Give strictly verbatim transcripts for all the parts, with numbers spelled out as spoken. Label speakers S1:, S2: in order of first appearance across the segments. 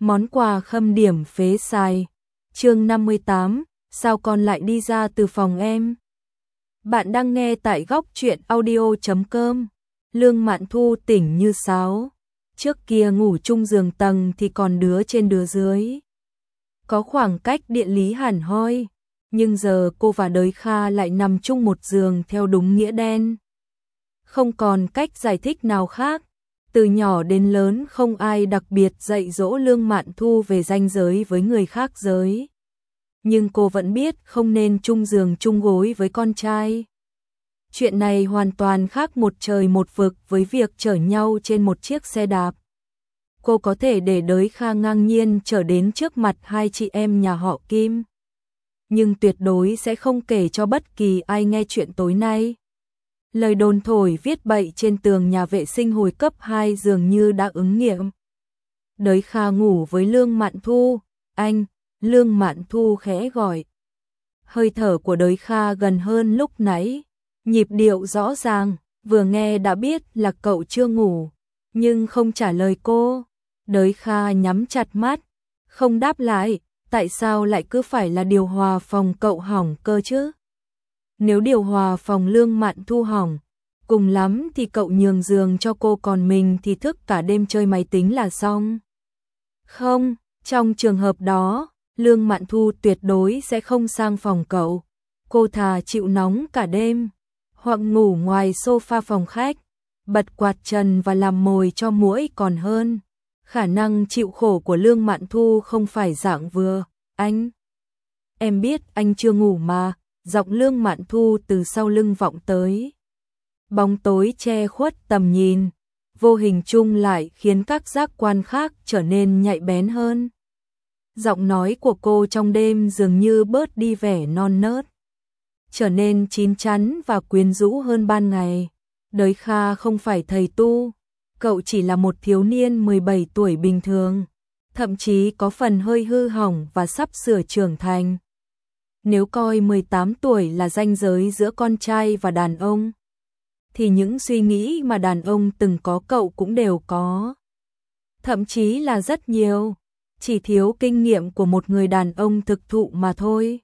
S1: Món quà khâm điểm phế xài. Chương năm mươi tám, sao con lại đi ra từ phòng em? Bạn đang nghe tại góc truyện audio chấm com. Lương Mạn Thu tỉnh như sáo. Trước kia ngủ chung giường tầng thì còn đứa trên đứa dưới. Có khoảng cách địa lý hẳn hoi, nhưng giờ cô và Đới Kha lại nằm chung một giường theo đúng nghĩa đen. Không còn cách giải thích nào khác. Từ nhỏ đến lớn không ai đặc biệt dạy dỗ Lương Mạn Thu về ranh giới với người khác giới. Nhưng cô vẫn biết không nên chung giường chung gối với con trai. Chuyện này hoàn toàn khác một trời một vực với việc chở nhau trên một chiếc xe đạp. Cô có thể để Đới Kha ngang nhiên chở đến trước mặt hai chị em nhà họ Kim. Nhưng tuyệt đối sẽ không kể cho bất kỳ ai nghe chuyện tối nay. Lời đồn thổi viết bậy trên tường nhà vệ sinh hồi cấp hai dường như đã ứng nghiệm. Đới Kha ngủ với Lương Mạn Thu. Anh, Lương Mạn Thu khẽ gọi. Hơi thở của Đới Kha gần hơn lúc nãy. Nhịp điệu rõ ràng, vừa nghe đã biết là cậu chưa ngủ. Nhưng không trả lời cô. Đới Kha nhắm chặt mắt, không đáp lại. Tại sao lại cứ phải là điều hòa phòng cậu hỏng cơ chứ? Nếu điều hòa phòng Lương Mạn Thu hỏng, cùng lắm thì cậu nhường giường cho cô, còn mình thì thức cả đêm chơi máy tính là xong. Không, trong trường hợp đó, Lương Mạn Thu tuyệt đối sẽ không sang phòng cậu. Cô thà chịu nóng cả đêm, hoặc ngủ ngoài sofa phòng khách, bật quạt trần và làm mồi cho muỗi còn hơn. Khả năng chịu khổ của Lương Mạn Thu không phải dạng vừa. Anh, em biết anh chưa ngủ mà. Giọng Lương Mạn Thu từ sau lưng vọng tới. Bóng tối che khuất tầm nhìn, vô hình chung lại khiến các giác quan khác trở nên nhạy bén hơn. Giọng nói của cô trong đêm dường như bớt đi vẻ non nớt, trở nên chín chắn và quyến rũ hơn ban ngày. Đới Kha không phải thầy tu, cậu chỉ là một thiếu niên mười bảy tuổi bình thường, thậm chí có phần hơi hư hỏng và sắp sửa trưởng thành. Nếu coi mười tám tuổi là ranh giới giữa con trai và đàn ông, thì những suy nghĩ mà đàn ông từng có cậu cũng đều có. Thậm chí là rất nhiều, chỉ thiếu kinh nghiệm của một người đàn ông thực thụ mà thôi.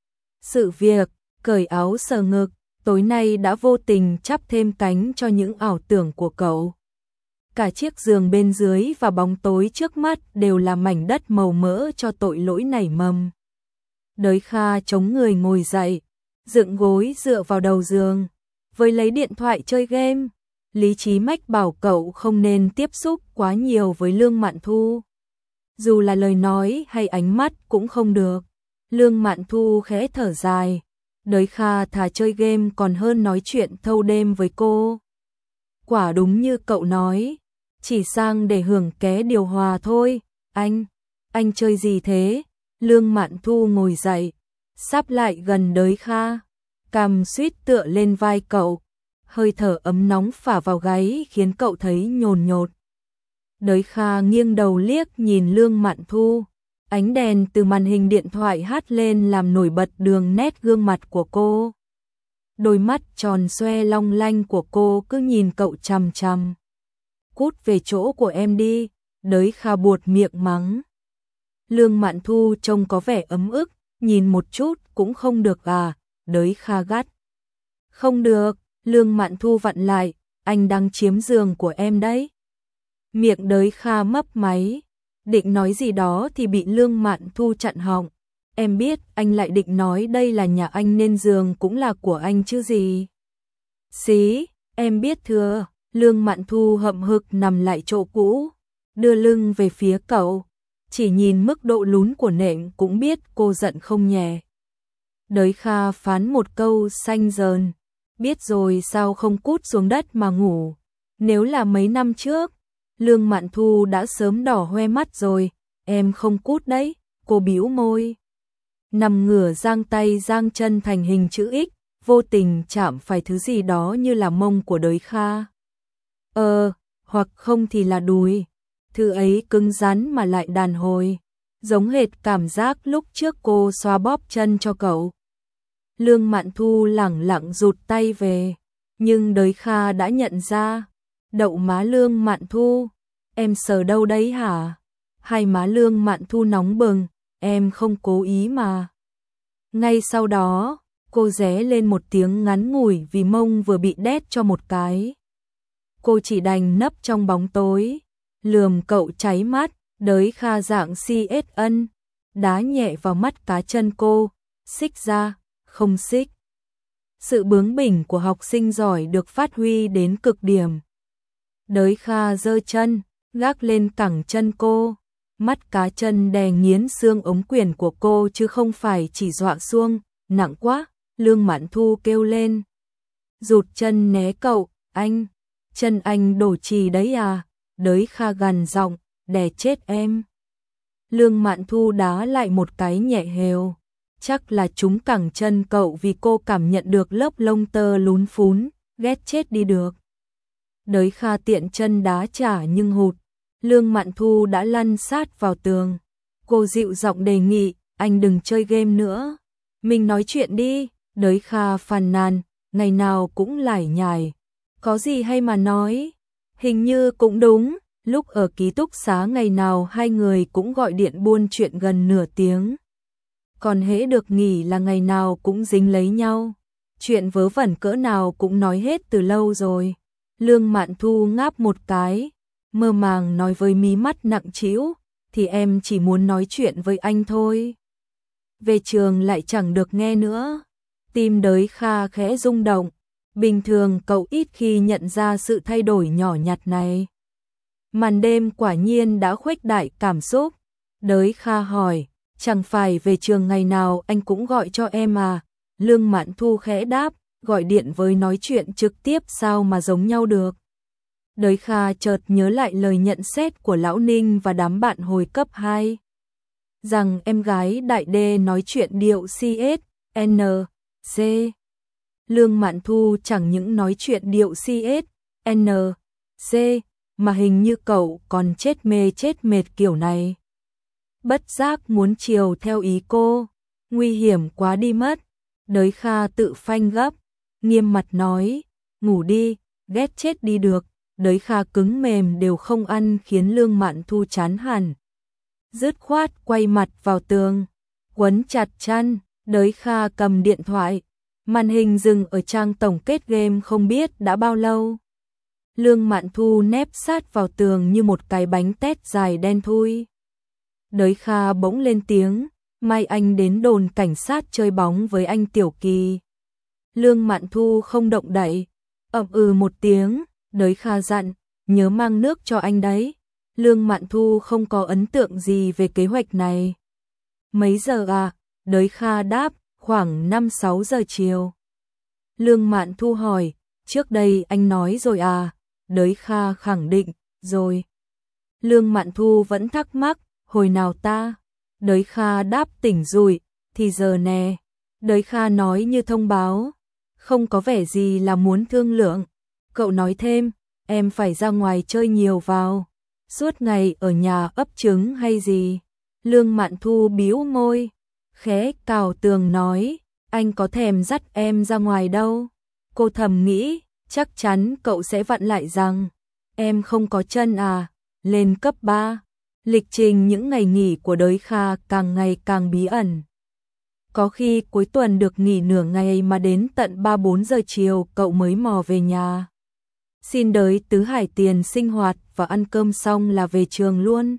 S1: Sự việc, cởi áo sờ ngực, tối nay đã vô tình chắp thêm cánh cho những ảo tưởng của cậu. Cả chiếc giường bên dưới và bóng tối trước mắt đều là mảnh đất màu mỡ cho tội lỗi nảy mầm. Đới Kha chống người ngồi dậy, dựng gối dựa vào đầu giường, với lấy điện thoại chơi game. Lý trí mách bảo cậu không nên tiếp xúc quá nhiều với Lương Mạn Thu. Dù là lời nói hay ánh mắt cũng không được. Lương Mạn Thu khẽ thở dài. Đới Kha thà chơi game còn hơn nói chuyện thâu đêm với cô. Quả đúng như cậu nói, chỉ sang để hưởng ké điều hòa thôi. Anh, anh chơi gì thế? Lương Mạn Thu ngồi dậy, sắp lại gần Đới Kha, cằm suýt tựa lên vai cậu, hơi thở ấm nóng phả vào gáy khiến cậu thấy nhồn nhột. Đới Kha nghiêng đầu liếc nhìn Lương Mạn Thu, ánh đèn từ màn hình điện thoại hắt lên làm nổi bật đường nét gương mặt của cô. Đôi mắt tròn xoe long lanh của cô cứ nhìn cậu chằm chằm. Cút về chỗ của em đi, Đới Kha buột miệng mắng. Lương Mạn Thu trông có vẻ ấm ức, nhìn một chút cũng không được à? Đới Kha gắt. Không được, Lương Mạn Thu vặn lại, anh đang chiếm giường của em đấy. Miệng Đới Kha mấp máy, định nói gì đó thì bị Lương Mạn Thu chặn họng. Em biết anh lại định nói đây là nhà anh nên giường cũng là của anh chứ gì. Xí, em biết thừa. Lương Mạn Thu hậm hực nằm lại chỗ cũ, đưa lưng về phía cậu. Chỉ nhìn mức độ lún của nệm cũng biết cô giận không nhẹ. Đới Kha phán một câu xanh dờn. Biết rồi sao không cút xuống đất mà ngủ. Nếu là mấy năm trước, Lương Mạn Thu đã sớm đỏ hoe mắt rồi. Em không cút đấy, cô bĩu môi. Nằm ngửa giang tay giang chân thành hình chữ X, vô tình chạm phải thứ gì đó như là mông của Đới Kha. Ờ, hoặc không thì là đùi. Thứ ấy cứng rắn mà lại đàn hồi, giống hệt cảm giác lúc trước cô xoa bóp chân cho cậu. Lương Mạn Thu lẳng lặng rụt tay về, nhưng Đới Kha đã nhận ra. Đậu má Lương Mạn Thu, em sờ đâu đấy hả? Hai má Lương Mạn Thu nóng bừng, em không cố ý mà. Ngay sau đó, cô ré lên một tiếng ngắn ngủi vì mông vừa bị đét cho một cái. Cô chỉ đành nấp trong bóng tối, lườm cậu cháy mắt, đới Kha dạng si ết ân, đá nhẹ vào mắt cá chân cô, xích ra, không xích. Sự bướng bỉnh của học sinh giỏi được phát huy đến cực điểm. Đới Kha giơ chân, gác lên cẳng chân cô, mắt cá chân đè nghiến xương ống quyển của cô chứ không phải chỉ dọa xuông, nặng quá, Lương Mạn Thu kêu lên. Rụt chân né cậu, anh, chân anh đổ chì đấy à, Đới Kha gằn giọng, đè chết em. Lương Mạn Thu đá lại một cái nhẹ hều, chắc là trúng cẳng chân cậu vì cô cảm nhận được lớp lông tơ lún phún, ghét chết đi được. Đới Kha tiện chân đá trả nhưng hụt, Lương Mạn Thu đã lăn sát vào tường. Cô dịu giọng đề nghị, anh đừng chơi game nữa, mình nói chuyện đi. Đới Kha phàn nàn, ngày nào cũng lải nhải, có gì hay mà nói. Hình như cũng đúng, lúc ở ký túc xá ngày nào hai người cũng gọi điện buôn chuyện gần nửa tiếng. Còn hễ được nghỉ là ngày nào cũng dính lấy nhau, chuyện vớ vẩn cỡ nào cũng nói hết từ lâu rồi. Lương Mạn Thu ngáp một cái, mơ màng nói với mí mắt nặng trĩu, thì em chỉ muốn nói chuyện với anh thôi. Về trường lại chẳng được nghe nữa. Tim Đới Kha khẽ rung động, bình thường cậu ít khi nhận ra sự thay đổi nhỏ nhặt này. Màn đêm quả nhiên đã khuếch đại cảm xúc. Đới Kha hỏi, chẳng phải về trường ngày nào anh cũng gọi cho em à? Lương Mạn Thu khẽ đáp, gọi điện với nói chuyện trực tiếp sao mà giống nhau được. Đới Kha chợt nhớ lại lời nhận xét của Lão Ninh và đám bạn hồi cấp hai. Rằng em gái Đại Đê nói chuyện điệu xê ét, en xê. Lương Mạn Thu chẳng những nói chuyện điệu xê ét, en xê, mà hình như cậu còn chết mê chết mệt kiểu này. Bất giác muốn chiều theo ý cô, nguy hiểm quá đi mất. Đới Kha tự phanh gấp, nghiêm mặt nói, ngủ đi, ghét chết đi được. Đới Kha cứng mềm đều không ăn khiến Lương Mạn Thu chán hẳn. Dứt khoát quay mặt vào tường, quấn chặt chăn. Đới Kha cầm điện thoại, màn hình dừng ở trang tổng kết game không biết đã bao lâu. Lương Mạn Thu nép sát vào tường như một cái bánh tét dài đen thui. Đới Kha bỗng lên tiếng, mai anh đến đồn cảnh sát chơi bóng với anh Tiểu Kỳ. Lương Mạn Thu không động đậy, ậm ừ một tiếng. Đới Kha dặn, nhớ mang nước cho anh đấy. Lương Mạn Thu không có ấn tượng gì về kế hoạch này. Mấy giờ à? Đới Kha đáp, khoảng năm sáu giờ chiều. Lương Mạn Thu hỏi, trước đây anh nói rồi à? Đới Kha khẳng định, rồi. Lương Mạn Thu vẫn thắc mắc, hồi nào ta? Đới Kha đáp tỉnh rồi, thì giờ nè. Đới Kha nói như thông báo, không có vẻ gì là muốn thương lượng. Cậu nói thêm, em phải ra ngoài chơi nhiều vào, suốt ngày ở nhà ấp trứng hay gì? Lương Mạn Thu bĩu môi, khẽ cào tường nói, anh có thèm dắt em ra ngoài đâu. Cô thầm nghĩ, chắc chắn cậu sẽ vặn lại rằng, em không có chân à. Lên cấp ba, lịch trình những ngày nghỉ của Đới Kha càng ngày càng bí ẩn. Có khi cuối tuần được nghỉ nửa ngày mà đến tận ba bốn giờ chiều cậu mới mò về nhà. Xin Đới Tứ Hải tiền sinh hoạt và ăn cơm xong là về trường luôn.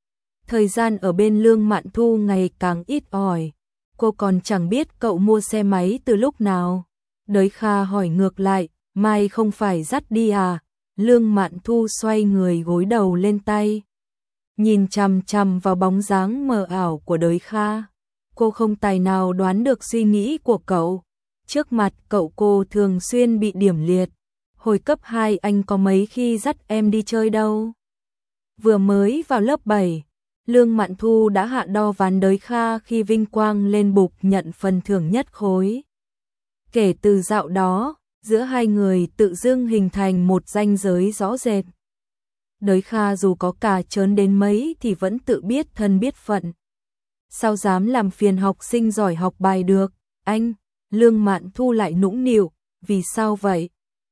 S1: Thời gian ở bên Lương Mạn Thu ngày càng ít ỏi. Cô còn chẳng biết cậu mua xe máy từ lúc nào. Đới Kha hỏi ngược lại, mai không phải dắt đi à? Lương Mạn Thu xoay người gối đầu lên tay, nhìn chằm chằm vào bóng dáng mờ ảo của Đới Kha. Cô không tài nào đoán được suy nghĩ của cậu. Trước mặt cậu cô thường xuyên bị điểm liệt. Hồi cấp hai anh có mấy khi dắt em đi chơi đâu. Vừa mới vào lớp bảy, Lương Mạn Thu đã hạ đo ván Đới Kha khi vinh quang lên bục nhận phần thưởng nhất khối. Kể từ dạo đó, giữa hai người tự dưng hình thành một ranh giới rõ rệt. Đới Kha dù có cà trớn đến mấy thì vẫn tự biết thân biết phận. Sao dám làm phiền học sinh giỏi học bài được, anh? Lương Mạn Thu lại nũng nịu, vì sao vậy?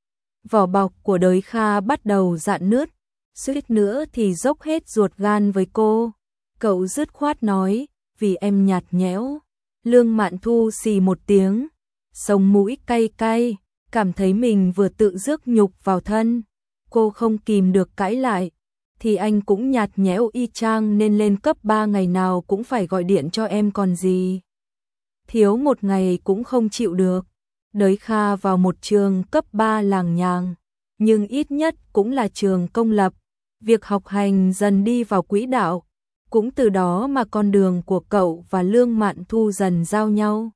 S1: Vỏ bọc của Đới Kha bắt đầu rạn nứt, suýt nữa thì dốc hết ruột gan với cô. Cậu dứt khoát nói, vì em nhạt nhẽo. Lương Mạn Thu xì một tiếng, sống mũi cay cay, cảm thấy mình vừa tự rước nhục vào thân. Cô không kìm được cãi lại, thì anh cũng nhạt nhẽo y chang nên lên cấp ba ngày nào cũng phải gọi điện cho em còn gì. Thiếu một ngày cũng không chịu được. Đới Kha vào một trường cấp ba làng nhàng, nhưng ít nhất cũng là trường công lập. Việc học hành dần đi vào quỹ đạo, cũng từ đó mà con đường của cậu và Lương Mạn Thu dần giao nhau.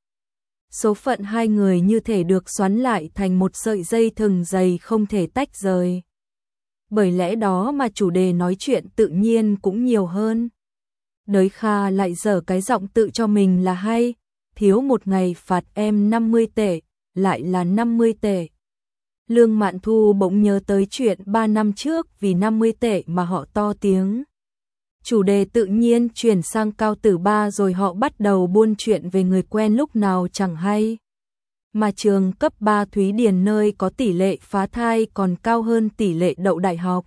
S1: Số phận hai người như thể được xoắn lại thành một sợi dây thừng dày không thể tách rời. Bởi lẽ đó mà chủ đề nói chuyện tự nhiên cũng nhiều hơn. Đới Kha lại dở cái giọng tự cho mình là hay, thiếu một ngày phạt em năm mươi tệ, lại là năm mươi tệ. Lương Mạn Thu bỗng nhớ tới chuyện ba năm trước vì năm mươi tệ mà họ to tiếng. Chủ đề tự nhiên chuyển sang Cao Tử Ba rồi họ bắt đầu buôn chuyện về người quen lúc nào chẳng hay. Mà trường cấp ba Thúy Điền nơi có tỷ lệ phá thai còn cao hơn tỷ lệ đậu đại học,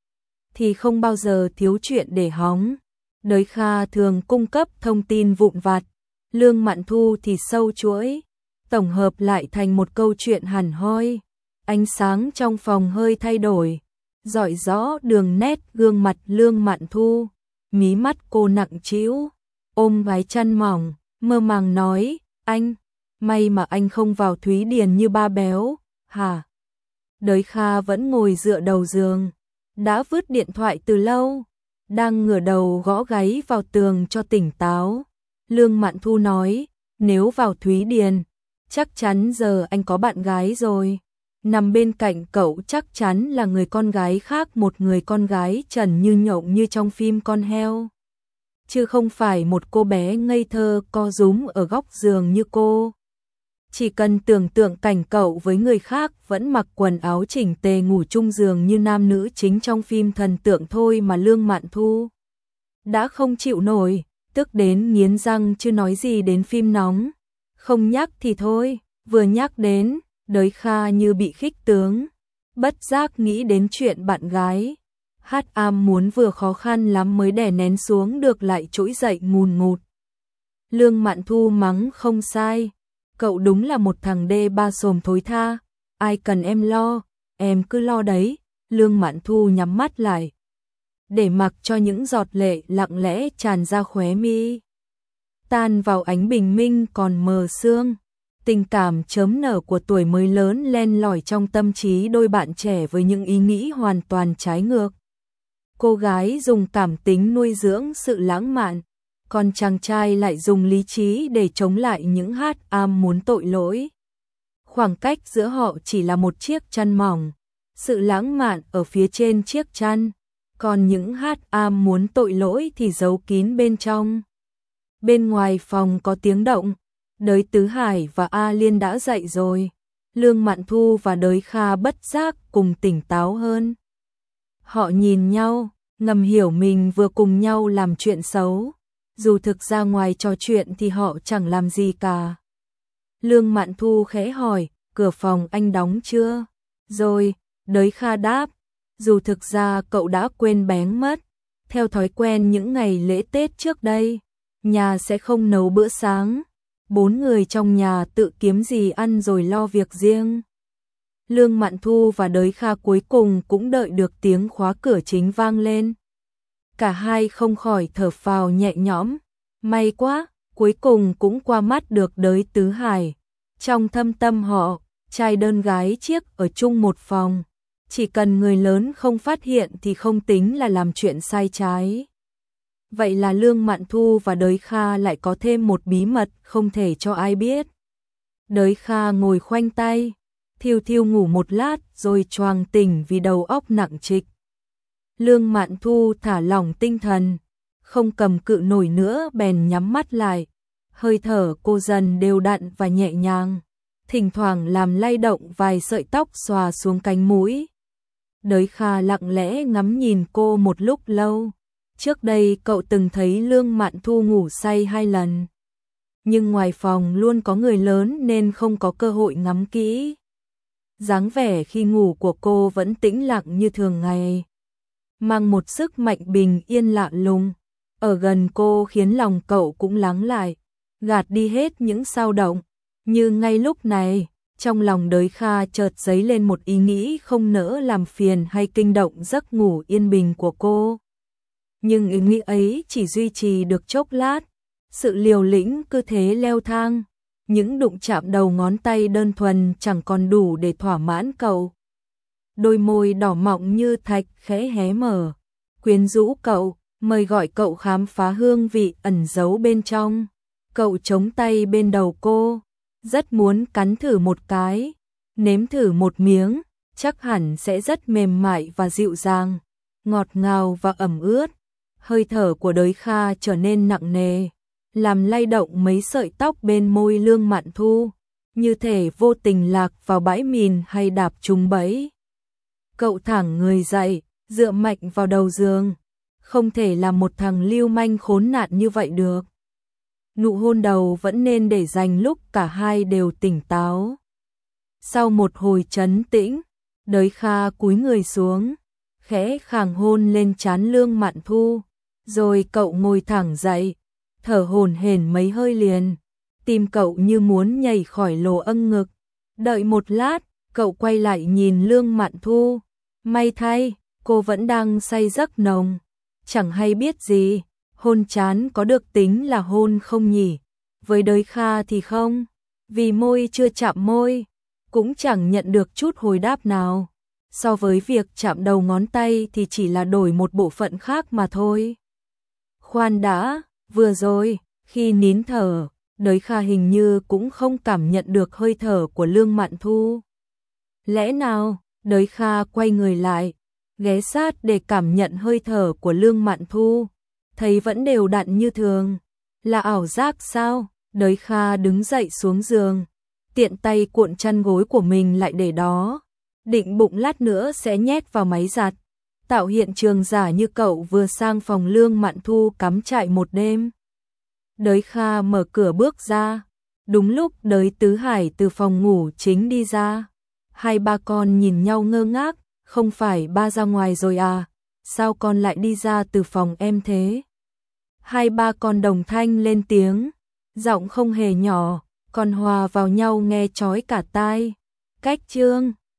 S1: thì không bao giờ thiếu chuyện để hóng. Đới Kha thường cung cấp thông tin vụn vặt, Lương Mạn Thu thì sâu chuỗi, tổng hợp lại thành một câu chuyện hẳn hoi. Ánh sáng trong phòng hơi thay đổi, rọi rõ đường nét gương mặt Lương Mạn Thu. Mí mắt cô nặng trĩu, ôm váy chăn mỏng, mơ màng nói, anh, may mà anh không vào Thúy Điền như ba béo, hả? Đới Kha vẫn ngồi dựa đầu giường, đã vứt điện thoại từ lâu, đang ngửa đầu gõ gáy vào tường cho tỉnh táo. Lương Mạn Thu nói, nếu vào Thúy Điền, chắc chắn giờ anh có bạn gái rồi. Nằm bên cạnh cậu chắc chắn là người con gái khác, một người con gái trần như nhộng như trong phim Con heo. Chứ không phải một cô bé ngây thơ co rúm ở góc giường như cô. Chỉ cần tưởng tượng cảnh cậu với người khác vẫn mặc quần áo chỉnh tề ngủ chung giường như nam nữ chính trong phim thần tượng thôi mà Lương Mạn Thu đã không chịu nổi, tức đến nghiến răng chứ nói gì đến phim nóng. Không nhắc thì thôi, vừa nhắc đến, Đới Kha như bị khích tướng, bất giác nghĩ đến chuyện bạn gái. Hát am muốn vừa khó khăn lắm mới đè nén xuống được lại trỗi dậy ngùn ngụt. Lương Mạn Thu mắng không sai, cậu đúng là một thằng đê ba xồm thối tha, ai cần em lo, em cứ lo đấy. Lương Mạn Thu nhắm mắt lại, để mặc cho những giọt lệ lặng lẽ tràn ra khóe mi. Tan vào ánh bình minh còn mờ sương. Tình cảm chớm nở của tuổi mới lớn len lỏi trong tâm trí đôi bạn trẻ với những ý nghĩ hoàn toàn trái ngược. Cô gái dùng cảm tính nuôi dưỡng sự lãng mạn, còn chàng trai lại dùng lý trí để chống lại những hát am muốn tội lỗi. Khoảng cách giữa họ chỉ là một chiếc chăn mỏng, sự lãng mạn ở phía trên chiếc chăn, còn những hát am muốn tội lỗi thì giấu kín bên trong. Bên ngoài phòng có tiếng động. Đới Tứ Hải và A Liên đã dậy rồi. Lương Mạn Thu và Đới Kha bất giác cùng tỉnh táo hơn. Họ nhìn nhau, ngầm hiểu mình vừa cùng nhau làm chuyện xấu. Dù thực ra ngoài trò chuyện thì họ chẳng làm gì cả. Lương Mạn Thu khẽ hỏi, cửa phòng anh đóng chưa? Rồi, Đới Kha đáp, dù thực ra cậu đã quên bén mất. Theo thói quen những ngày lễ Tết trước đây, nhà sẽ không nấu bữa sáng. Bốn người trong nhà tự kiếm gì ăn rồi lo việc riêng. Lương Mạn Thu và Đới Kha cuối cùng cũng đợi được tiếng khóa cửa chính vang lên. Cả hai không khỏi thở phào nhẹ nhõm. May quá, cuối cùng cũng qua mắt được Đới Tứ Hải. Trong thâm tâm họ, trai đơn gái chiếc ở chung một phòng. Chỉ cần người lớn không phát hiện thì không tính là làm chuyện sai trái. Vậy là Lương Mạn Thu và Đới Kha lại có thêm một bí mật không thể cho ai biết. Đới Kha ngồi khoanh tay, thiêu thiêu ngủ một lát rồi choàng tỉnh vì đầu óc nặng trịch. Lương Mạn Thu thả lỏng tinh thần, không cầm cự nổi nữa bèn nhắm mắt lại. Hơi thở cô dần đều đặn và nhẹ nhàng, thỉnh thoảng làm lay động vài sợi tóc xòa xuống cánh mũi. Đới Kha lặng lẽ ngắm nhìn cô một lúc lâu. Trước đây cậu từng thấy Lương Mạn Thu ngủ say hai lần. Nhưng ngoài phòng luôn có người lớn nên không có cơ hội ngắm kỹ. Dáng vẻ khi ngủ của cô vẫn tĩnh lặng như thường ngày, mang một sức mạnh bình yên lạ lùng. ở gần cô khiến lòng cậu cũng lắng lại, gạt đi hết những xao động. Như ngay lúc này, trong lòng Đới Kha chợt dấy lên một ý nghĩ không nỡ làm phiền hay kinh động giấc ngủ yên bình của cô. Nhưng ý nghĩ ấy chỉ duy trì được chốc lát, sự liều lĩnh cứ thế leo thang, những đụng chạm đầu ngón tay đơn thuần chẳng còn đủ để thỏa mãn cậu. Đôi môi đỏ mọng như thạch khẽ hé mở, quyến rũ cậu, mời gọi cậu khám phá hương vị ẩn giấu bên trong. Cậu chống tay bên đầu cô, rất muốn cắn thử một cái, nếm thử một miếng, chắc hẳn sẽ rất mềm mại và dịu dàng, ngọt ngào và ẩm ướt. Hơi thở của Đới Kha trở nên nặng nề, làm lay động mấy sợi tóc bên môi Lương Mạn Thu, như thể vô tình lạc vào bãi mìn hay đạp trúng bẫy. Cậu thẳng người dậy, dựa mạnh vào đầu giường, không thể làm một thằng lưu manh khốn nạn như vậy được. Nụ hôn đầu vẫn nên để dành lúc cả hai đều tỉnh táo. Sau một hồi trấn tĩnh, Đới Kha cúi người xuống, khẽ khàng hôn lên trán Lương Mạn Thu, rồi cậu ngồi thẳng dậy, thở hổn hển mấy hơi liền, tim cậu như muốn nhảy khỏi lỗ âng ngực. Đợi một lát, cậu quay lại nhìn Lương Mạn Thu, may thay, cô vẫn đang say giấc nồng, chẳng hay biết gì. Hôn chán có được tính là hôn không nhỉ? Với Đới Kha thì không, vì môi chưa chạm môi, cũng chẳng nhận được chút hồi đáp nào. So với việc chạm đầu ngón tay thì chỉ là đổi một bộ phận khác mà thôi. Khoan đã, vừa rồi, khi nín thở, Đới Kha hình như cũng không cảm nhận được hơi thở của Lương Mạn Thu. Lẽ nào? Đới Kha quay người lại, ghé sát để cảm nhận hơi thở của Lương Mạn Thu. Thấy vẫn đều đặn như thường, là ảo giác sao? Đới Kha đứng dậy xuống giường, tiện tay cuộn chăn gối của mình lại để đó, định bụng lát nữa sẽ nhét vào máy giặt, tạo hiện trường giả như cậu vừa sang phòng Lương Mạn Thu cắm trại một đêm. Đới Kha mở cửa bước ra, đúng lúc Đới Tứ Hải từ phòng ngủ chính đi ra. Hai ba con nhìn nhau ngơ ngác, không phải ba ra ngoài rồi à? Sao con lại đi ra từ phòng em thế? Hai ba con đồng thanh lên tiếng, giọng không hề nhỏ, còn hòa vào nhau nghe chói cả tai. Cách chương